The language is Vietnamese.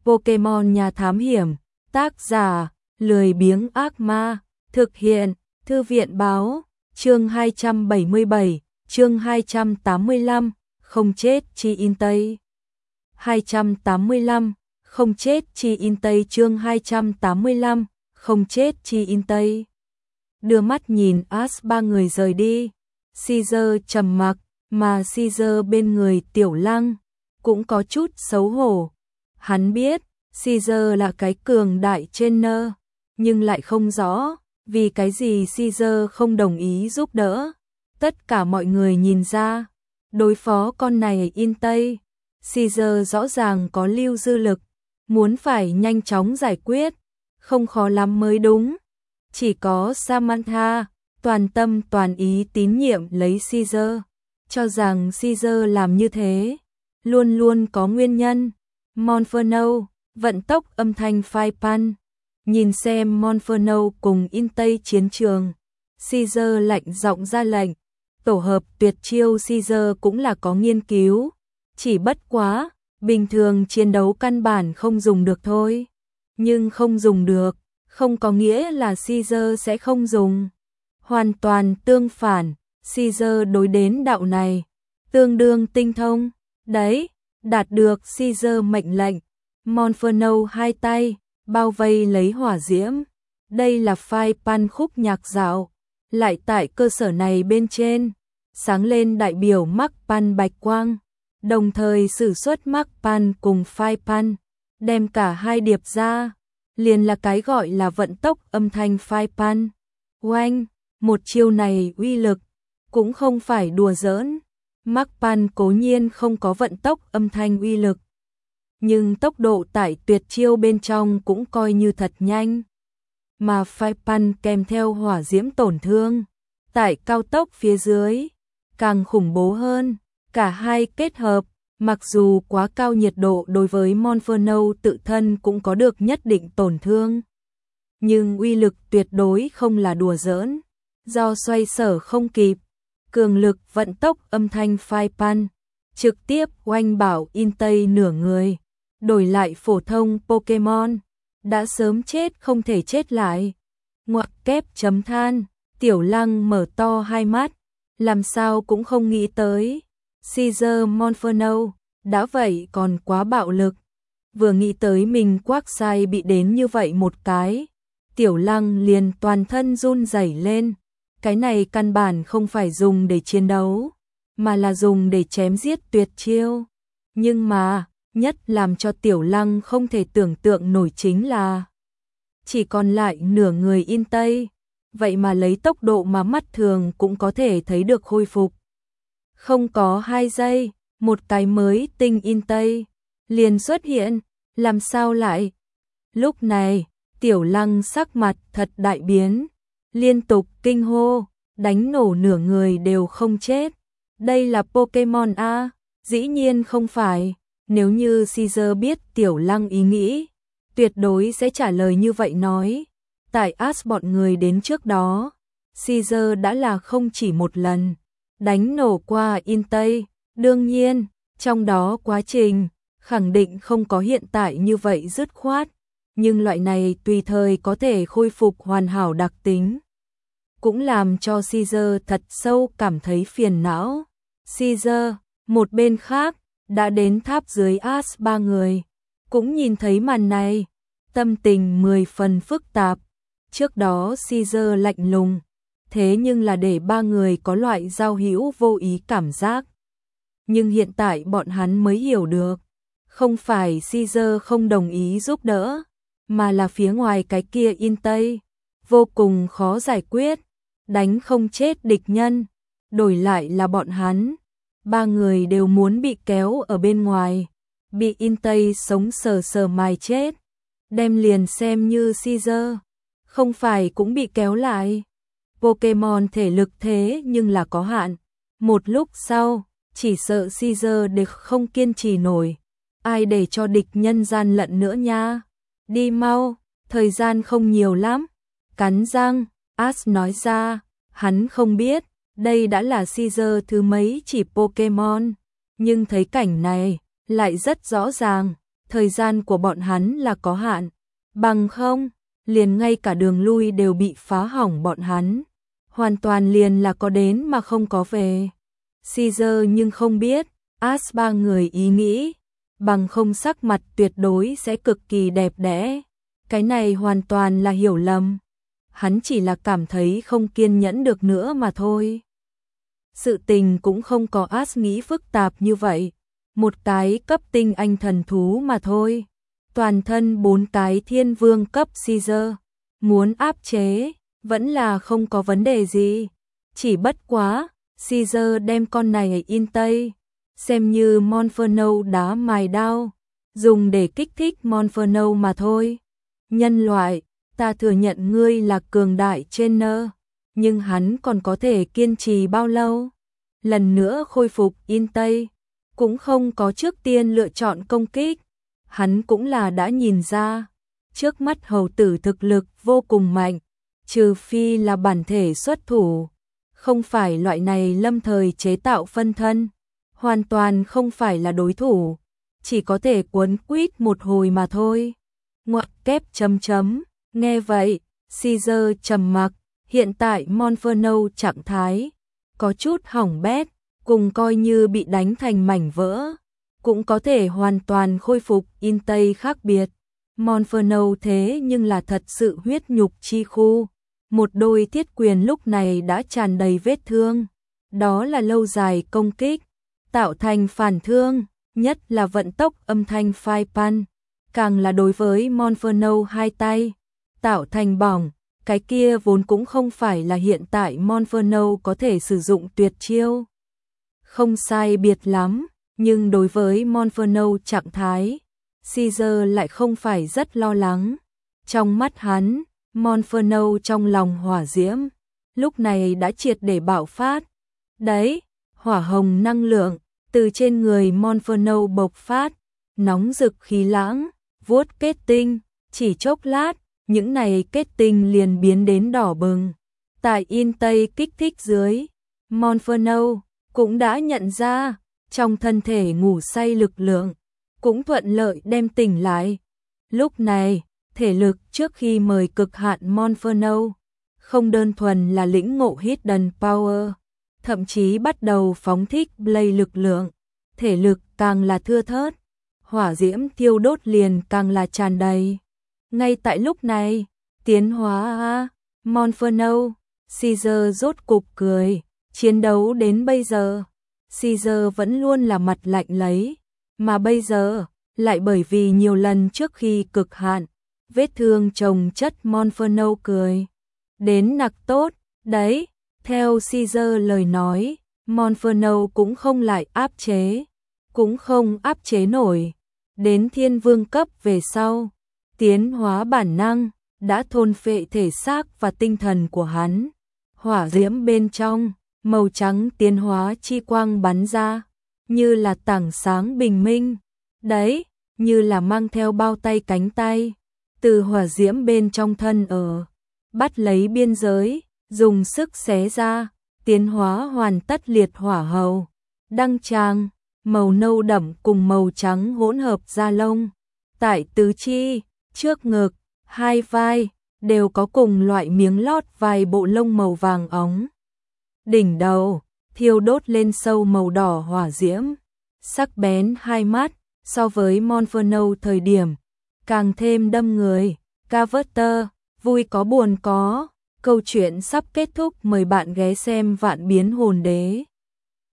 Pokemon nhà thám hiểm, tác giả, lười biếng ác ma, thực hiện, thư viện báo, chương 277, chương 285, không chết chi in Tây. 285, không chết chi in Tây chương 285, không chết chi in Tây. Đưa mắt nhìn ba người rời đi, Caesar trầm mặc, mà Caesar bên người Tiểu Lăng cũng có chút xấu hổ. Hắn biết Caesar là cái cường đại trainer, nhưng lại không rõ vì cái gì Caesar không đồng ý giúp đỡ. Tất cả mọi người nhìn ra, đối phó con này in Tây, Caesar rõ ràng có lưu dư lực, muốn phải nhanh chóng giải quyết, không khó lắm mới đúng. Chỉ có Samantha toàn tâm toàn ý tín nhiệm lấy Caesar, cho rằng Caesar làm như thế luôn luôn có nguyên nhân. Monferno, vận tốc âm thanh phai pan. Nhìn xem Monferno cùng in Tây chiến trường, Caesar lạnh giọng ra lệnh. Tổ hợp tuyệt chiêu Caesar cũng là có nghiên cứu, chỉ bất quá, bình thường chiến đấu căn bản không dùng được thôi. Nhưng không dùng được, không có nghĩa là Caesar sẽ không dùng. Hoàn toàn tương phản, Caesar đối đến đạo này tương đương tinh thông. Đấy, đạt được Caesar mệnh lệnh, Monferno hai tay bao vây lấy hỏa diễm. Đây là phai pan khúc nhạc dạo, lại tại cơ sở này bên trên sáng lên đại biểu Mark Pan bạch quang, đồng thời sử xuất Mark Pan cùng phai pan, đem cả hai điệp ra, liền là cái gọi là vận tốc âm thanh phai pan. Oanh, một chiêu này uy lực cũng không phải đùa giỡn. Mark Pan cố nhiên không có vận tốc âm thanh uy lực, nhưng tốc độ tại tuyệt chiêu bên trong cũng coi như thật nhanh. Mà phai pan kèm theo hỏa diễm tổn thương tại cao tốc phía dưới càng khủng bố hơn. Cả hai kết hợp, mặc dù quá cao nhiệt độ đối với Monferno tự thân cũng có được nhất định tổn thương, nhưng uy lực tuyệt đối không là đùa giỡn. Do xoay sở không kịp, cường lực vận tốc âm thanh phai pan trực tiếp oanh bảo in Tây nửa người. Đổi lại phổ thông Pokemon đã sớm chết không thể chết lại. Ngoặc kép chấm than, Tiểu Lăng mở to hai mắt, làm sao cũng không nghĩ tới Caesar Monferno đã vậy còn quá bạo lực. Vừa nghĩ tới mình quác sai bị đến như vậy một cái, Tiểu Lăng liền toàn thân run rẩy lên. Cái này căn bản không phải dùng để chiến đấu, mà là dùng để chém giết tuyệt chiêu. Nhưng mà, nhất làm cho Tiểu Lăng không thể tưởng tượng nổi chính là chỉ còn lại nửa người in Tây, vậy mà lấy tốc độ mà mắt thường cũng có thể thấy được khôi phục. Không có 2 giây, một cái mới tinh in Tây liền xuất hiện, làm sao lại? Lúc này, Tiểu Lăng sắc mặt thật đại biến, liên tục kinh hô, đánh nổ nửa người đều không chết. Đây là Pokemon A? Dĩ nhiên không phải. Nếu như Caesar biết Tiểu Lăng ý nghĩ, tuyệt đối sẽ trả lời như vậy nói. Tại bọn người đến trước đó, Caesar đã là không chỉ một lần đánh nổ qua in Tây. Đương nhiên, trong đó quá trình khẳng định không có hiện tại như vậy dứt khoát, nhưng loại này tùy thời có thể khôi phục hoàn hảo đặc tính cũng làm cho Caesar thật sâu cảm thấy phiền não. Caesar, một bên khác, đã đến tháp dưới ba người, cũng nhìn thấy màn này, tâm tình 10 phần phức tạp. Trước đó Caesar lạnh lùng, thế nhưng là để ba người có loại giao hữu vô ý cảm giác. Nhưng hiện tại bọn hắn mới hiểu được, không phải Caesar không đồng ý giúp đỡ, mà là phía ngoài cái kia in Tây vô cùng khó giải quyết, đánh không chết địch nhân, đổi lại là bọn hắn. Ba người đều muốn bị kéo ở bên ngoài, bị in Tây sống sờ sờ mài chết, đem liền xem như Caesar không phải cũng bị kéo lại. Pokemon thể lực thế nhưng là có hạn, một lúc sau chỉ sợ Caesar đều không kiên trì nổi, ai để cho địch nhân gian lận nữa nha. Đi mau, thời gian không nhiều lắm. Cắn răng, nói ra, hắn không biết đây đã là Caesar thứ mấy chỉ Pokemon, nhưng thấy cảnh này lại rất rõ ràng, thời gian của bọn hắn là có hạn, bằng không, liền ngay cả đường lui đều bị phá hỏng bọn hắn. Hoàn toàn liền là có đến mà không có về. Caesar nhưng không biết, ba người ý nghĩ, bằng không sắc mặt tuyệt đối sẽ cực kỳ đẹp đẽ. Cái này hoàn toàn là hiểu lầm. Hắn chỉ là cảm thấy không kiên nhẫn được nữa mà thôi. Sự tình cũng không có nghĩ phức tạp như vậy. Một cái cấp tinh anh thần thú mà thôi. Toàn thân 4 cái thiên vương cấp Caesar. Muốn áp chế, vẫn là không có vấn đề gì. Chỉ bất quá, Caesar đem con này in Tây, xem như Monferno đá mài đao, dùng để kích thích Monferno mà thôi. Nhân loại, ta thừa nhận ngươi là cường đại trainer, nhưng hắn còn có thể kiên trì bao lâu? Lần nữa khôi phục in Tây, cũng không có trước tiên lựa chọn công kích. Hắn cũng là đã nhìn ra, trước mắt hầu tử thực lực vô cùng mạnh, trừ phi là bản thể xuất thủ, không phải loại này lâm thời chế tạo phân thân, hoàn toàn không phải là đối thủ, chỉ có thể quấn quýt một hồi mà thôi. Ngoặc kép chấm chấm, nghe vậy, Caesar trầm mặc, hiện tại Monferno trạng thái có chút hỏng bét, cùng coi như bị đánh thành mảnh vỡ, cũng có thể hoàn toàn khôi phục in Tây khác biệt. Monferno thế nhưng là thật sự huyết nhục chi khu, một đôi thiết quyền lúc này đã tràn đầy vết thương, đó là lâu dài công kích, tạo thành phản thương, nhất là vận tốc âm thanh phai pan, càng là đối với Monferno hai tay, tạo thành bỏng, cái kia vốn cũng không phải là hiện tại Monferno có thể sử dụng tuyệt chiêu. Không sai biệt lắm, nhưng đối với Monferno trạng thái, Caesar lại không phải rất lo lắng. Trong mắt hắn, Monferno trong lòng hỏa diễm, lúc này đã triệt để bạo phát. Đấy, hỏa hồng năng lượng, từ trên người Monferno bộc phát, nóng rực khí lãng, vuốt kết tinh, chỉ chốc lát, những này kết tinh liền biến đến đỏ bừng. Tại in Tây kích thích dưới, Monferno cũng đã nhận ra, trong thân thể ngủ say lực lượng, cũng thuận lợi đem tỉnh lại. Lúc này, thể lực trước khi mời cực hạn Monferno, không đơn thuần là lĩnh ngộ Hidden Power, thậm chí bắt đầu phóng thích Blade lực lượng, thể lực càng là thưa thớt, hỏa diễm thiêu đốt liền càng là tràn đầy. Ngay tại lúc này, tiến hóa Monferno, Caesar rốt cục cười, chiến đấu đến bây giờ, Caesar vẫn luôn là mặt lạnh lấy, mà bây giờ, lại bởi vì nhiều lần trước khi cực hạn, vết thương chồng chất Monferno cười. Đến nặc tốt, đấy, theo Caesar lời nói, Monferno cũng không lại áp chế, cũng không áp chế nổi. Đến thiên vương cấp về sau, tiến hóa bản năng, đã thôn phệ thể xác và tinh thần của hắn. Hỏa diễm bên trong, màu trắng tiến hóa chi quang bắn ra, như là tảng sáng bình minh. Đấy, như là mang theo bao tay cánh tay, từ hỏa diễm bên trong thân bắt lấy biên giới, dùng sức xé ra, tiến hóa hoàn tất liệt hỏa hầu. Đăng tràng, màu nâu đậm cùng màu trắng hỗn hợp da lông. Tại tứ chi, trước ngực, hai vai, đều có cùng loại miếng lót vài bộ lông màu vàng óng. Đỉnh đầu, thiêu đốt lên sâu màu đỏ hỏa diễm, sắc bén hai mắt, so với Monferno thời điểm, càng thêm đâm người. Carver, vui có buồn có, câu chuyện sắp kết thúc, mời bạn ghé xem Vạn Biến Hồn Đế.